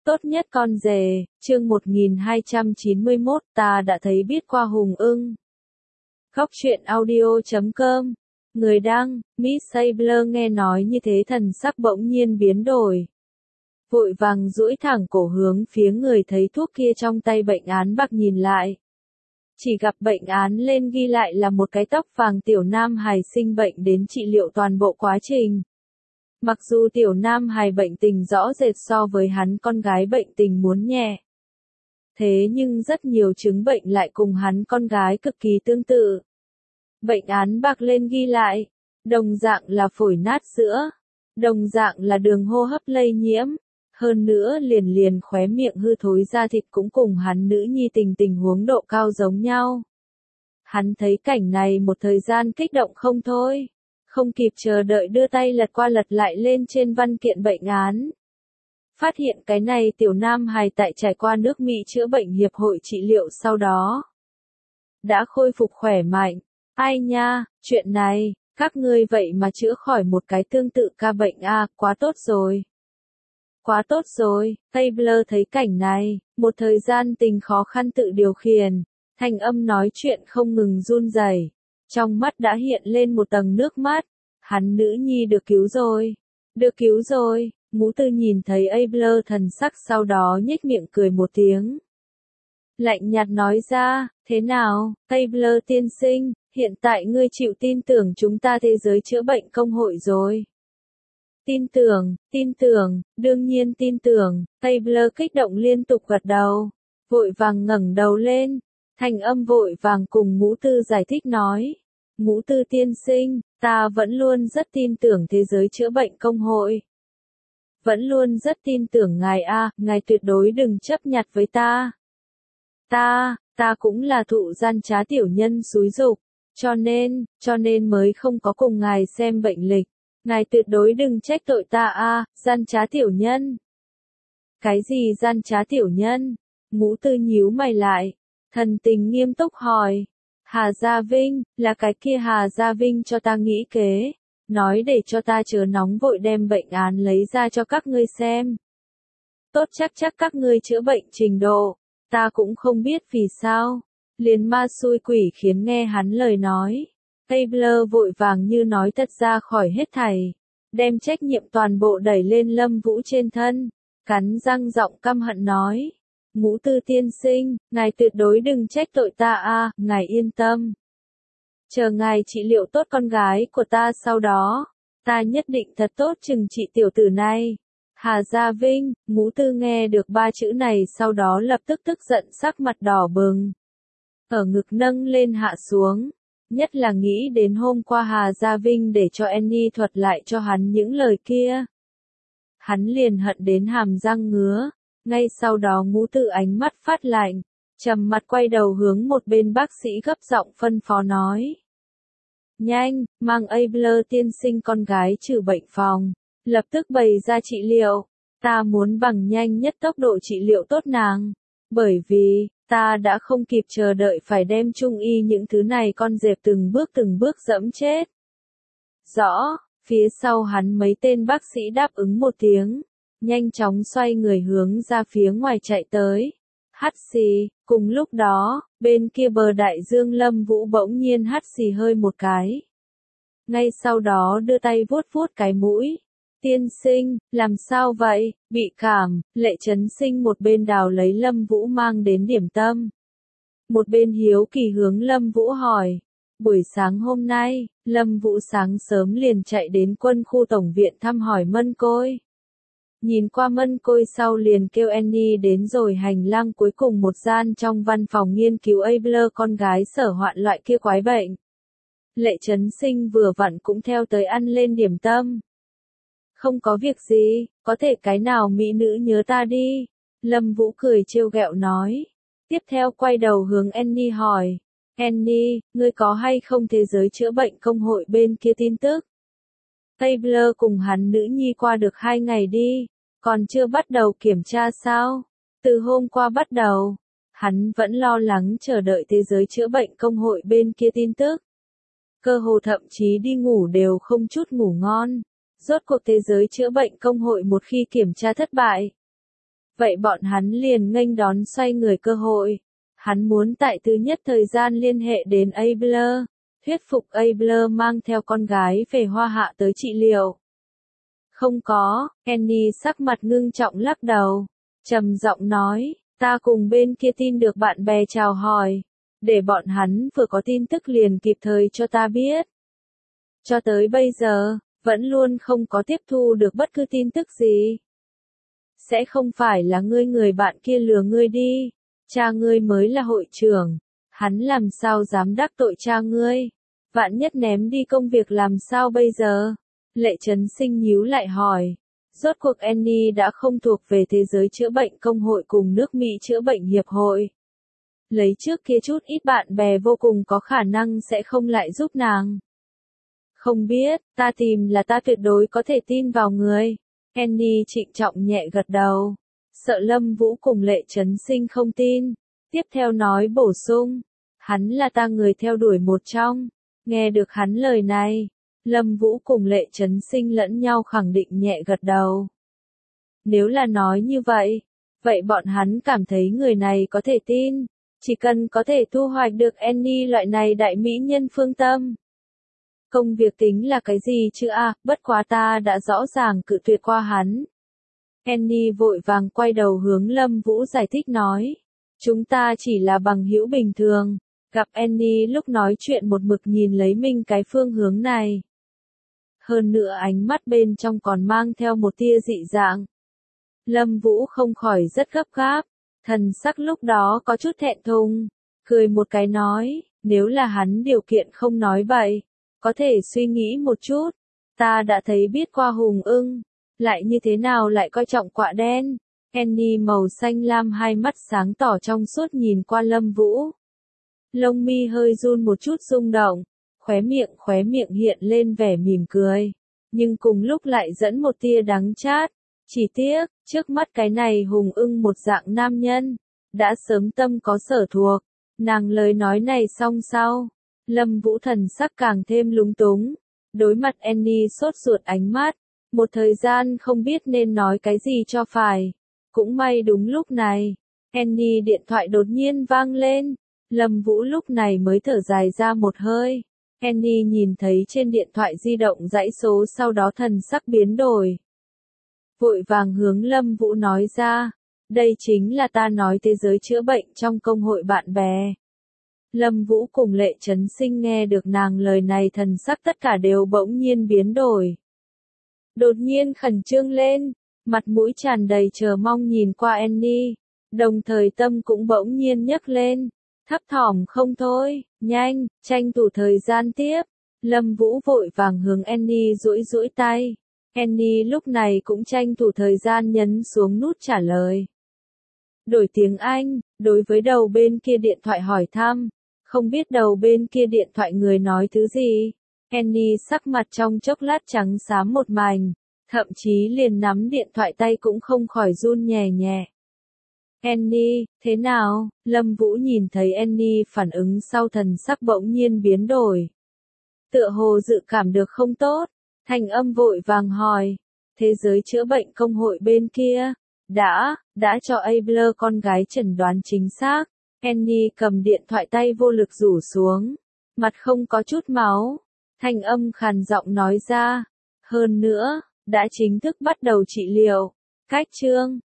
Tốt nhất con rể, chương 1291, ta đã thấy biết qua Hùng ưng. Góc truyện audio.com. Người đăng, Miss Sabler nghe nói như thế thần sắc bỗng nhiên biến đổi. Vội vàng duỗi thẳng cổ hướng phía người thấy thuốc kia trong tay bệnh án bạc nhìn lại. Chỉ gặp bệnh án lên ghi lại là một cái tóc vàng tiểu nam hài sinh bệnh đến trị liệu toàn bộ quá trình. Mặc dù tiểu nam hài bệnh tình rõ rệt so với hắn con gái bệnh tình muốn nhẹ. Thế nhưng rất nhiều chứng bệnh lại cùng hắn con gái cực kỳ tương tự. Bệnh án bạc lên ghi lại, đồng dạng là phổi nát sữa, đồng dạng là đường hô hấp lây nhiễm, hơn nữa liền khóe miệng hư thối da thịt cũng cùng hắn nữ nhi tình huống độ cao giống nhau. Hắn thấy cảnh này một thời gian kích động không thôi. Không kịp chờ đợi đưa tay lật qua lật lại lên trên văn kiện bệnh án. Phát hiện cái này tiểu nam hài tại trải qua nước Mỹ chữa bệnh hiệp hội trị liệu sau đó. Đã khôi phục khỏe mạnh. Ai nha, chuyện này, các ngươi vậy mà chữa khỏi một cái tương tự ca bệnh a, quá tốt rồi. Quá tốt rồi, Taylor thấy cảnh này, một thời gian tình khó khăn tự điều khiển, thanh âm nói chuyện không ngừng run rẩy. Trong mắt đã hiện lên một tầng nước mắt. Hắn nữ nhi được cứu rồi. Được cứu rồi. Ngũ Tư nhìn thấy Abler thần sắc sau đó nhếch miệng cười một tiếng. Lạnh nhạt nói ra, thế nào, Abler tiên sinh, hiện tại ngươi chịu tin tưởng chúng ta thế giới chữa bệnh công hội rồi. Tin tưởng, đương nhiên tin tưởng, Abler kích động liên tục gật đầu. Vội vàng ngẩng đầu lên. Thanh âm vội vàng cùng Ngũ Tư giải thích nói. Ngũ Tư tiên sinh, ta vẫn luôn rất tin tưởng thế giới chữa bệnh công hội. Vẫn luôn rất tin tưởng ngài a, ngài tuyệt đối đừng chấp nhặt với ta. Ta cũng là thụ gian trá tiểu nhân xúi dục, cho nên mới không có cùng ngài xem bệnh lịch. Ngài tuyệt đối đừng trách tội ta a, gian trá tiểu nhân. Cái gì gian trá tiểu nhân? Ngũ Tư nhíu mày lại, thần tình nghiêm túc hỏi. Hà Gia Vinh, là cái kia Hà Gia Vinh cho ta nghĩ kế, nói để cho ta chớ nóng vội đem bệnh án lấy ra cho các ngươi xem. Tốt chắc các ngươi chữa bệnh trình độ, ta cũng không biết vì sao, liền ma xui quỷ khiến nghe hắn lời nói. Taylor vội vàng như nói thật ra khỏi hết thảy, đem trách nhiệm toàn bộ đẩy lên Lâm Vũ trên thân, cắn răng giọng căm hận nói. Ngũ Tư tiên sinh, ngài tuyệt đối đừng trách tội ta a, ngài yên tâm. Chờ ngài trị liệu tốt con gái của ta sau đó, ta nhất định thật tốt trừng trị tiểu tử này. Hà Gia Vinh, Ngũ Tư nghe được ba chữ này sau đó lập tức tức giận sắc mặt đỏ bừng. Ở ngực nâng lên hạ xuống, nhất là nghĩ đến hôm qua Hà Gia Vinh để cho Annie thuật lại cho hắn những lời kia. Hắn liền hận đến hàm răng ngứa. Ngay sau đó Ngũ Tư ánh mắt phát lạnh, trầm mặt quay đầu hướng một bên bác sĩ gấp giọng phân phó nói. Nhanh, mang Abler tiên sinh con gái trừ bệnh phòng, lập tức bày ra trị liệu, ta muốn bằng nhanh nhất tốc độ trị liệu tốt nàng, bởi vì, ta đã không kịp chờ đợi phải đem trung y những thứ này con dẹp từng bước dẫm chết. Rõ, phía sau hắn mấy tên bác sĩ đáp ứng một tiếng. Nhanh chóng xoay người hướng ra phía ngoài chạy tới. Hắt xì, cùng lúc đó, bên kia bờ đại dương Lâm Vũ bỗng nhiên hắt xì hơi một cái. Ngay sau đó đưa tay vuốt cái mũi. Tiên sinh, làm sao vậy, bị cảm, Lệ Trấn Sinh một bên đào lấy Lâm Vũ mang đến điểm tâm. Một bên hiếu kỳ hướng Lâm Vũ hỏi. Buổi sáng hôm nay, Lâm Vũ sáng sớm liền chạy đến quân khu tổng viện thăm hỏi Mân Côi. Nhìn qua Mân Côi sau liền kêu Annie đến rồi hành lang cuối cùng một gian trong văn phòng nghiên cứu Abler con gái sở hoạn loại kia quái bệnh. Lệ Trấn Sinh vừa vặn cũng theo tới ăn lên điểm tâm. Không có việc gì, có thể cái nào mỹ nữ nhớ ta đi. Lâm Vũ cười trêu ghẹo nói. Tiếp theo quay đầu hướng Annie hỏi. Annie, ngươi có hay không thế giới chữa bệnh công hội bên kia tin tức? Taylor cùng hắn nữ nhi qua được 2 ngày đi. Còn chưa bắt đầu kiểm tra sao? Từ hôm qua bắt đầu, hắn vẫn lo lắng chờ đợi thế giới chữa bệnh công hội bên kia tin tức. Cơ hồ thậm chí đi ngủ đều không chút ngủ ngon. Rốt cuộc thế giới chữa bệnh công hội một khi kiểm tra thất bại. vậy bọn hắn liền nghênh đón xoay người cơ hội. Hắn muốn tại thứ nhất thời gian liên hệ đến Abler, thuyết phục Abler mang theo con gái về Hoa Hạ tới trị liệu. Không có, Annie sắc mặt ngưng trọng lắc đầu, trầm giọng nói, ta cùng bên kia tin được bạn bè chào hỏi, để bọn hắn vừa có tin tức liền kịp thời cho ta biết. Cho tới bây giờ, vẫn luôn không có tiếp thu được bất cứ tin tức gì. Sẽ không phải là ngươi người bạn kia lừa ngươi đi, cha ngươi mới là hội trưởng, hắn làm sao dám đắc tội cha ngươi, vạn nhất ném đi công việc làm sao bây giờ? Lệ Trấn Sinh nhíu lại hỏi, rốt cuộc Annie đã không thuộc về thế giới chữa bệnh công hội cùng nước Mỹ chữa bệnh hiệp hội. Lấy trước kia chút ít bạn bè vô cùng có khả năng sẽ không lại giúp nàng. Không biết, ta tìm là ta tuyệt đối có thể tin vào người. Annie trịnh trọng nhẹ gật đầu. Sợ Lâm Vũ cùng Lệ Trấn Sinh không tin. Tiếp theo nói bổ sung. Hắn là ta người theo đuổi một trong. Nghe được hắn lời này. Lâm Vũ cùng Lệ Trấn Sinh lẫn nhau khẳng định nhẹ gật đầu. Nếu là nói như vậy. Vậy bọn hắn cảm thấy người này có thể tin. Chỉ cần có thể thu hoạch được Annie loại này đại mỹ nhân phương tâm. Công việc tính là cái gì chứ bất quá ta đã rõ ràng cự tuyệt qua hắn. Annie vội vàng quay đầu hướng Lâm Vũ giải thích nói. Chúng ta chỉ là bằng hữu bình thường. Gặp Annie lúc nói chuyện một mực nhìn lấy mình cái phương hướng này. Hơn nữa ánh mắt bên trong còn mang theo một tia dị dạng. Lâm Vũ không khỏi rất gấp gáp. Thần sắc lúc đó có chút thẹn thùng. Cười một cái nói, nếu là hắn điều kiện không nói bậy. Có thể suy nghĩ một chút, ta đã thấy biết qua Hùng Ưng, lại như thế nào lại coi trọng quạ đen. Annie màu xanh lam hai mắt sáng tỏ trong suốt nhìn qua Lâm Vũ. Lông mi hơi run một chút rung động, khóe miệng hiện lên vẻ mỉm cười, nhưng cùng lúc lại dẫn một tia đắng chát. Chỉ tiếc, trước mắt cái này Hùng Ưng một dạng nam nhân, đã sớm tâm có sở thuộc. Nàng lời nói này xong sau. Lâm Vũ thần sắc càng thêm lúng túng, đối mặt Annie sốt ruột ánh mắt, một thời gian không biết nên nói cái gì cho phải. Cũng may đúng lúc này, Annie điện thoại đột nhiên vang lên, Lâm Vũ lúc này mới thở dài ra một hơi. Annie nhìn thấy trên điện thoại di động dãy số sau đó thần sắc biến đổi. Vội vàng hướng Lâm Vũ nói ra, đây chính là ta nói thế giới chữa bệnh trong công hội bạn bè. Lâm Vũ cùng Lệ Trấn Sinh nghe được nàng lời này thần sắc tất cả đều bỗng nhiên biến đổi. Đột nhiên khẩn trương lên, mặt mũi tràn đầy chờ mong nhìn qua Annie, đồng thời tâm cũng bỗng nhiên nhấc lên, thấp thỏm không thôi, nhanh, tranh thủ thời gian tiếp. Lâm Vũ vội vàng hướng Annie duỗi tay. Annie lúc này cũng tranh thủ thời gian nhấn xuống nút trả lời. Đổi tiếng Anh, đối với đầu bên kia điện thoại hỏi thăm. Không biết đầu bên kia điện thoại người nói thứ gì. Annie sắc mặt trong chốc lát trắng xám một mảnh, thậm chí liền nắm điện thoại tay cũng không khỏi run nhẹ nhẹ. Annie, thế nào? Lâm Vũ nhìn thấy Annie phản ứng sau thần sắc bỗng nhiên biến đổi. Tựa hồ dự cảm được không tốt, thanh âm vội vàng hỏi. Thế giới chữa bệnh công hội bên kia, đã cho Abler con gái chẩn đoán chính xác. Annie cầm điện thoại tay vô lực rủ xuống, mặt không có chút máu, thanh âm khàn giọng nói ra, hơn nữa, đã chính thức bắt đầu trị liệu. Cách chương